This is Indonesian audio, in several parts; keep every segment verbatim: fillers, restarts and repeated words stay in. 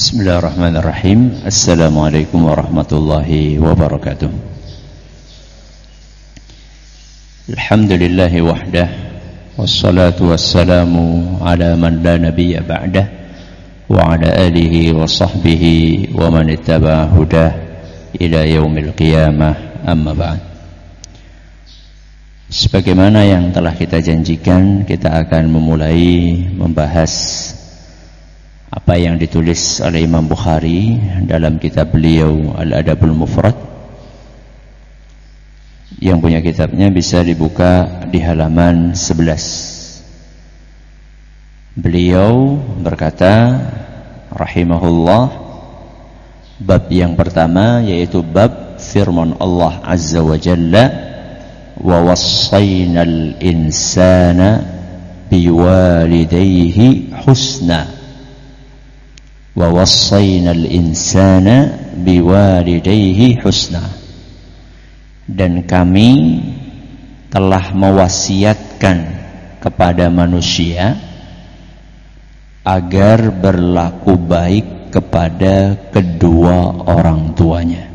Bismillahirrahmanirrahim. Assalamualaikum warahmatullahi wabarakatuh. Alhamdulillahi wahdah, wassalatu wassalamu ala man la nabiyya ba'dah, wa ala alihi wa sahbihi wa man ittaba'a hudah ila yaumil qiyamah, amma ba'd. Sebagaimana yang telah kita janjikan, kita akan memulai membahas apa yang ditulis oleh Imam Bukhari dalam kitab beliau Al-Adabul Mufrad. Yang punya kitabnya bisa dibuka di halaman sebelas. Beliau berkata rahimahullah, bab yang pertama yaitu bab firman Allah Azza wa Jalla, wa wassaynal insana biwalidayhi husna. Wa wassaynal insana biwalidayhi husna. Dan kami telah mewasiatkan kepada manusia agar berlaku baik kepada kedua orang tuanya.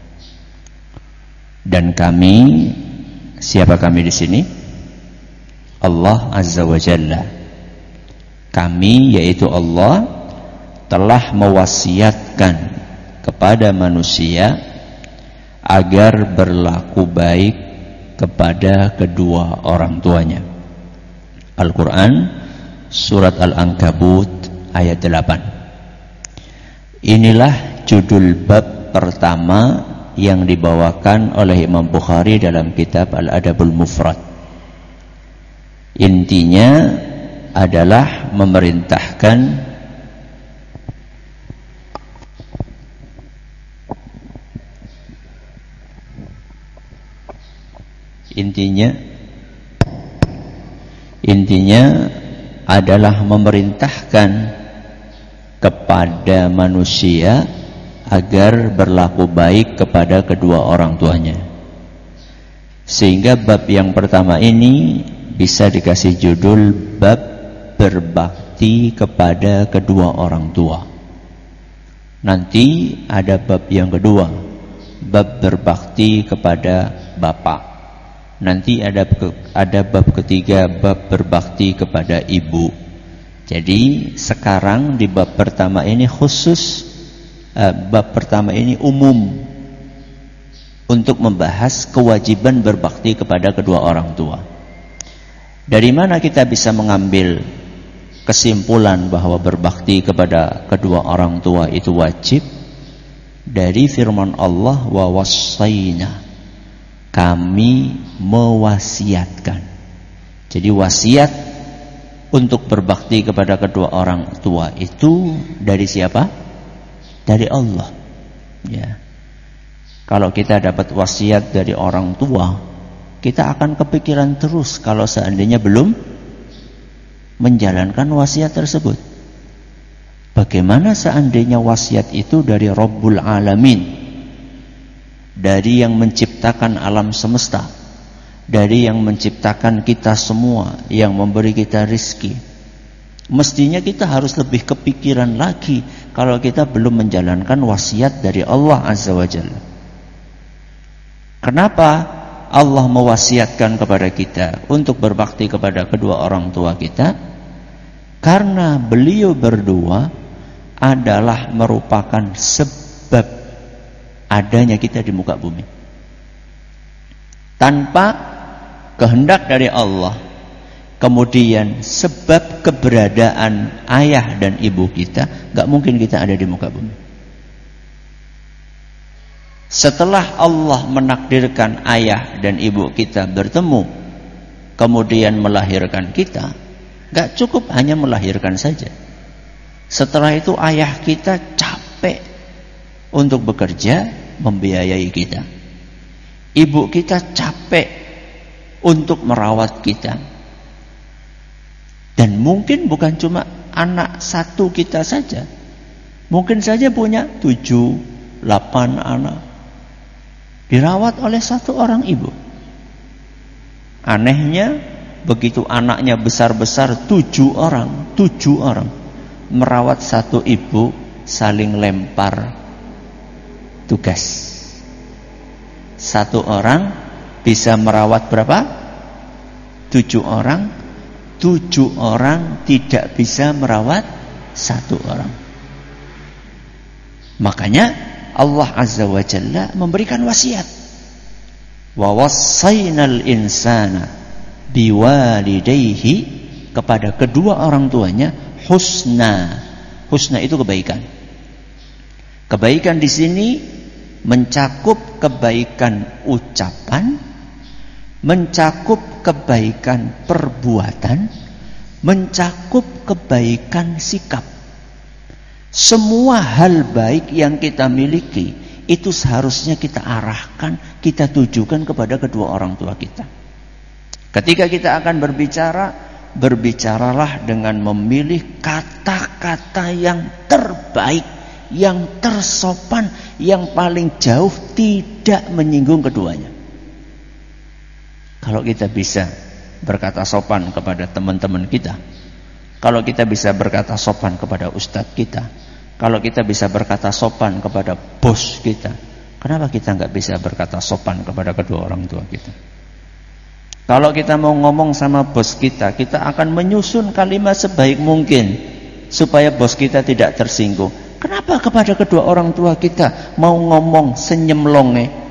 Dan kami, siapa kami di sini? Allah Azza wa Jalla. Kami yaitu Allah telah mewasiatkan kepada manusia agar berlaku baik kepada kedua orang tuanya. Al-Quran Surat Al-Ankabut ayat delapan. Inilah judul bab pertama yang dibawakan oleh Imam Bukhari dalam kitab Al-Adabul Mufrad. Intinya adalah memerintahkan Intinya Intinya adalah memerintahkan kepada manusia agar berlaku baik kepada kedua orang tuanya. Sehingga bab yang pertama ini bisa dikasih judul bab berbakti kepada kedua orang tua. Nanti ada bab yang kedua, bab berbakti kepada bapak. Nanti ada ada bab ketiga, bab berbakti kepada ibu. Jadi sekarang di bab pertama ini khusus, uh, bab pertama ini umum untuk membahas kewajiban berbakti kepada kedua orang tua. Dari mana kita bisa mengambil kesimpulan bahwa berbakti kepada kedua orang tua itu wajib? Dari firman Allah, wa wassayna, kami mewasiatkan. Jadi wasiat untuk berbakti kepada kedua orang tua itu dari siapa? Dari Allah. Ya. Kalau kita dapat wasiat dari orang tua, kita akan kepikiran terus kalau seandainya belum menjalankan wasiat tersebut. Bagaimana seandainya wasiat itu dari Rabbul Alamin, dari yang menciptakan alam semesta, dari yang menciptakan kita semua, yang memberi kita rizki? Mestinya kita harus lebih kepikiran lagi kalau kita belum menjalankan wasiat dari Allah Azza wa Jalla. Kenapa Allah mewasiatkan kepada kita untuk berbakti kepada kedua orang tua kita? Karena beliau berdua adalah merupakan sebab adanya kita di muka bumi. Tanpa kehendak dari Allah, kemudian sebab keberadaan ayah dan ibu kita, gak mungkin kita ada di muka bumi. Setelah Allah menakdirkan ayah dan ibu kita bertemu, kemudian melahirkan kita, gak cukup hanya melahirkan saja. Setelah itu ayah kita capek untuk bekerja membiayai kita. Ibu kita capek untuk merawat kita. Dan mungkin bukan cuma anak satu kita saja. Mungkin saja punya tujuh, delapan anak. Dirawat oleh satu orang ibu. Anehnya, begitu anaknya besar-besar, tujuh orang, tujuh orang merawat satu ibu, saling lempar tugas. Satu orang bisa merawat berapa? Tujuh orang. Tujuh orang tidak bisa merawat satu orang. Makanya Allah Azza wa Jalla memberikan wasiat. Wa wassaynal insana biwalidayhi, kepada kedua orang tuanya husna. Husna itu kebaikan. Kebaikan di sini mencakup kebaikan ucapan, mencakup kebaikan perbuatan, mencakup kebaikan sikap. Semua hal baik yang kita miliki itu seharusnya kita arahkan, kita tujukan kepada kedua orang tua kita. Ketika kita akan berbicara, berbicaralah dengan memilih kata-kata yang terbaik, yang tersopan, yang paling jauh tidak menyinggung keduanya. Kalau kita bisa berkata sopan kepada teman-teman kita, kalau kita bisa berkata sopan kepada ustadz kita, kalau kita bisa berkata sopan kepada bos kita, kenapa kita nggak bisa berkata sopan kepada kedua orang tua kita? Kalau kita mau ngomong sama bos kita, kita akan menyusun kalimat sebaik mungkin supaya bos kita tidak tersinggung. Kenapa kepada kedua orang tua kita mau ngomong senyemlonge?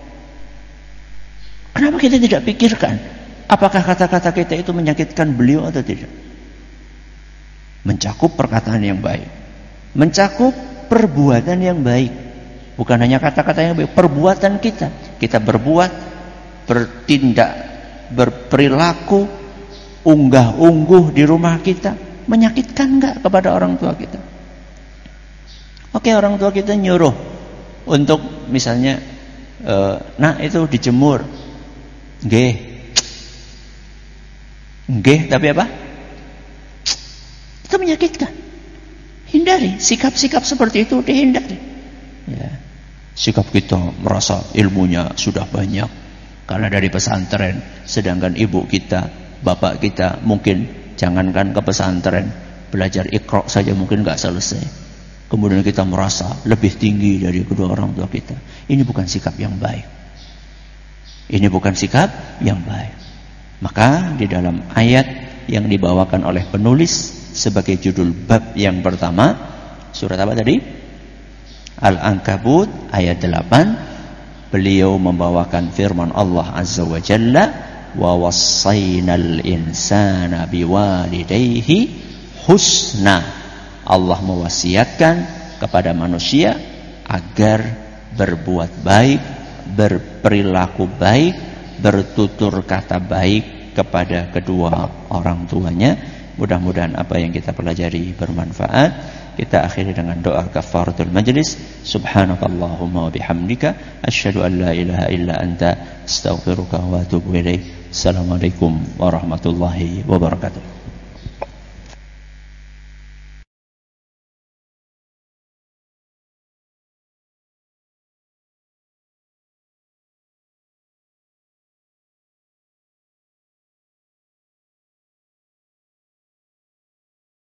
Kenapa kita tidak pikirkan apakah kata-kata kita itu menyakitkan beliau atau tidak? Mencakup perkataan yang baik, mencakup perbuatan yang baik. Bukan hanya kata-kata yang baik, perbuatan kita. Kita berbuat, bertindak, berperilaku, unggah-ungguh di rumah kita, menyakitkan enggak kepada orang tua kita? Oke, orang tua kita nyuruh untuk misalnya e, nah itu dijemur. Nggih. Nggih, tapi apa? Itu menyakitkan. Hindari sikap-sikap seperti itu, dihindari. Ya. Sikap kita merasa ilmunya sudah banyak karena dari pesantren, sedangkan ibu kita, bapak kita mungkin jangankan ke pesantren, belajar Iqra saja mungkin enggak selesai. Kemudian kita merasa lebih tinggi dari kedua orang tua kita. Ini bukan sikap yang baik. Ini bukan sikap yang baik. Maka di dalam ayat yang dibawakan oleh penulis sebagai judul bab yang pertama, surat apa tadi? Al-Ankabut ayat delapan, beliau membawakan firman Allah Azza wa Jalla, wa wassaynal insana biwalidayhi husna. Allah mewasiatkan kepada manusia agar berbuat baik, berperilaku baik, bertutur kata baik kepada kedua orang tuanya. Mudah-mudahan apa yang kita pelajari bermanfaat. Kita akhiri dengan doa kafaratul majlis. Subhanakallahumma wa bihamdika asyhadu an la ilaha illa anta astaghfiruka wa atubu ilaik. Assalamualaikum warahmatullahi wabarakatuh.